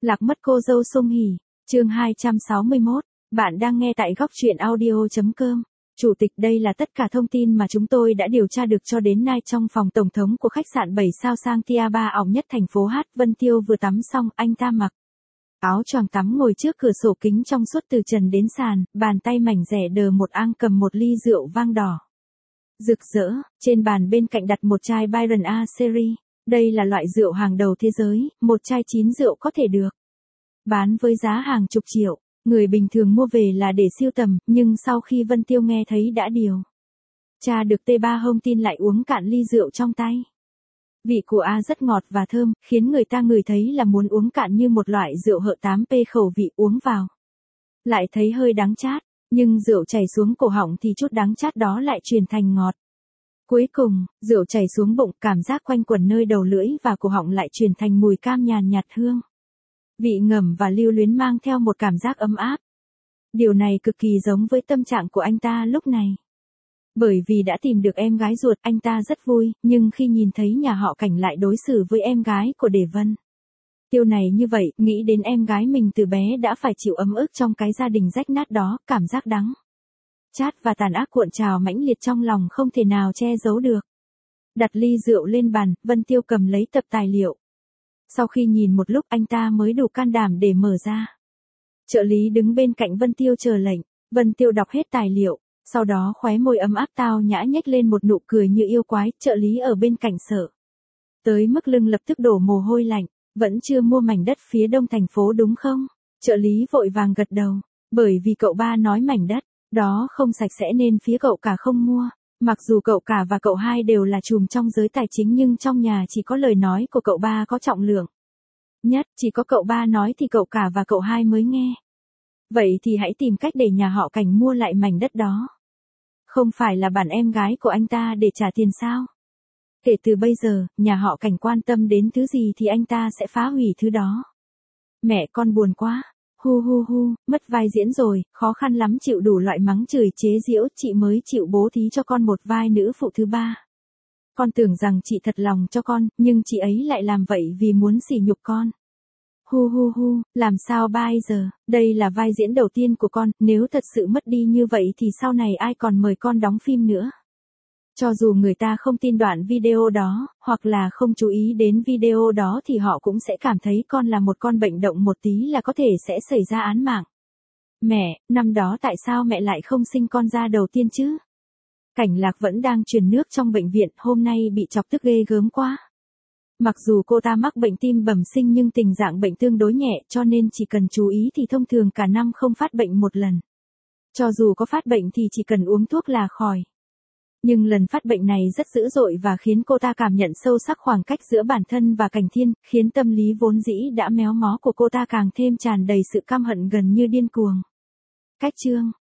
Lạc mất cô dâu Sung Hỉ, chương 261, bạn đang nghe tại góc truyện audio.com. Chủ tịch, đây là tất cả thông tin mà chúng tôi đã điều tra được cho đến nay trong phòng tổng thống của khách sạn 7 sao Santia Ba ỏng nhất thành phố Hát. Vân Tiêu vừa tắm xong, anh ta mặc áo choàng tắm ngồi trước cửa sổ kính trong suốt từ trần đến sàn, bàn tay mảnh rẻ đờ một ang cầm một ly rượu vang đỏ rực rỡ, trên bàn bên cạnh đặt một chai Byron A Series. Đây là loại rượu hàng đầu thế giới, một chai 9 rượu có thể được bán với giá hàng chục triệu. Người bình thường mua về là để sưu tầm, nhưng sau khi Vân Tiêu nghe thấy đã điều tra được T3 Hông tin lại uống cạn ly rượu trong tay. Vị của A rất ngọt và thơm, khiến người ta ngửi thấy là muốn uống cạn như một loại rượu hợ 8P khẩu vị uống vào. Lại thấy hơi đắng chát, nhưng rượu chảy xuống cổ họng thì chút đắng chát đó lại chuyển thành ngọt. Cuối cùng, rượu chảy xuống bụng, cảm giác quanh quẩn nơi đầu lưỡi và cổ họng lại chuyển thành mùi cam nhàn nhạt hương vị ngầm và lưu luyến mang theo một cảm giác ấm áp. Điều này cực kỳ giống với tâm trạng của anh ta lúc này. Bởi vì đã tìm được em gái ruột, anh ta rất vui, nhưng khi nhìn thấy nhà họ Cảnh lại đối xử với em gái của Đề Vân Tiêu này như vậy, nghĩ đến em gái mình từ bé đã phải chịu ấm ức trong cái gia đình rách nát đó, cảm giác đắng chát và tàn ác cuộn trào mãnh liệt trong lòng không thể nào che giấu được. Đặt ly rượu lên bàn, Vân Tiêu cầm lấy tập tài liệu. Sau khi nhìn một lúc anh ta mới đủ can đảm để mở ra. Trợ lý đứng bên cạnh Vân Tiêu chờ lệnh. Vân Tiêu đọc hết tài liệu, sau đó khóe môi ấm áp tao nhã nhếch lên một nụ cười như yêu quái. Trợ lý ở bên cạnh sợ tới mức lưng lập tức đổ mồ hôi lạnh. Vẫn chưa mua mảnh đất phía đông thành phố đúng không? Trợ lý vội vàng gật đầu. Bởi vì cậu ba nói mảnh đất đó không sạch sẽ nên phía cậu cả không mua. Mặc dù cậu cả và cậu hai đều là trùm trong giới tài chính nhưng trong nhà chỉ có lời nói của cậu ba có trọng lượng nhất, chỉ có cậu ba nói thì cậu cả và cậu hai mới nghe. Vậy thì hãy tìm cách để nhà họ Cảnh mua lại mảnh đất đó. Không phải là bản em gái của anh ta để trả tiền sao? Kể từ bây giờ, nhà họ Cảnh quan tâm đến thứ gì thì anh ta sẽ phá hủy thứ đó. Mẹ con buồn quá. Hu hu hu, mất vai diễn rồi, khó khăn lắm chịu đủ loại mắng chửi chế giễu, chị mới chịu bố thí cho con một vai nữ phụ thứ ba. Con tưởng rằng chị thật lòng cho con, nhưng chị ấy lại làm vậy vì muốn sỉ nhục con. Hu hu hu, làm sao bây giờ, đây là vai diễn đầu tiên của con, nếu thật sự mất đi như vậy thì sau này ai còn mời con đóng phim nữa. Cho dù người ta không tin đoạn video đó, hoặc là không chú ý đến video đó thì họ cũng sẽ cảm thấy con là một con bệnh động một tí là có thể sẽ xảy ra án mạng. Mẹ, năm đó tại sao mẹ lại không sinh con ra đầu tiên chứ? Cảnh Lạc vẫn đang truyền nước trong bệnh viện, hôm nay bị chọc tức ghê gớm quá. Mặc dù cô ta mắc bệnh tim bẩm sinh nhưng tình trạng bệnh tương đối nhẹ cho nên chỉ cần chú ý thì thông thường cả năm không phát bệnh một lần. Cho dù có phát bệnh thì chỉ cần uống thuốc là khỏi. Nhưng lần phát bệnh này rất dữ dội và khiến cô ta cảm nhận sâu sắc khoảng cách giữa bản thân và Cảnh Thiên, khiến tâm lý vốn dĩ đã méo mó của cô ta càng thêm tràn đầy sự căm hận gần như điên cuồng. Cách chương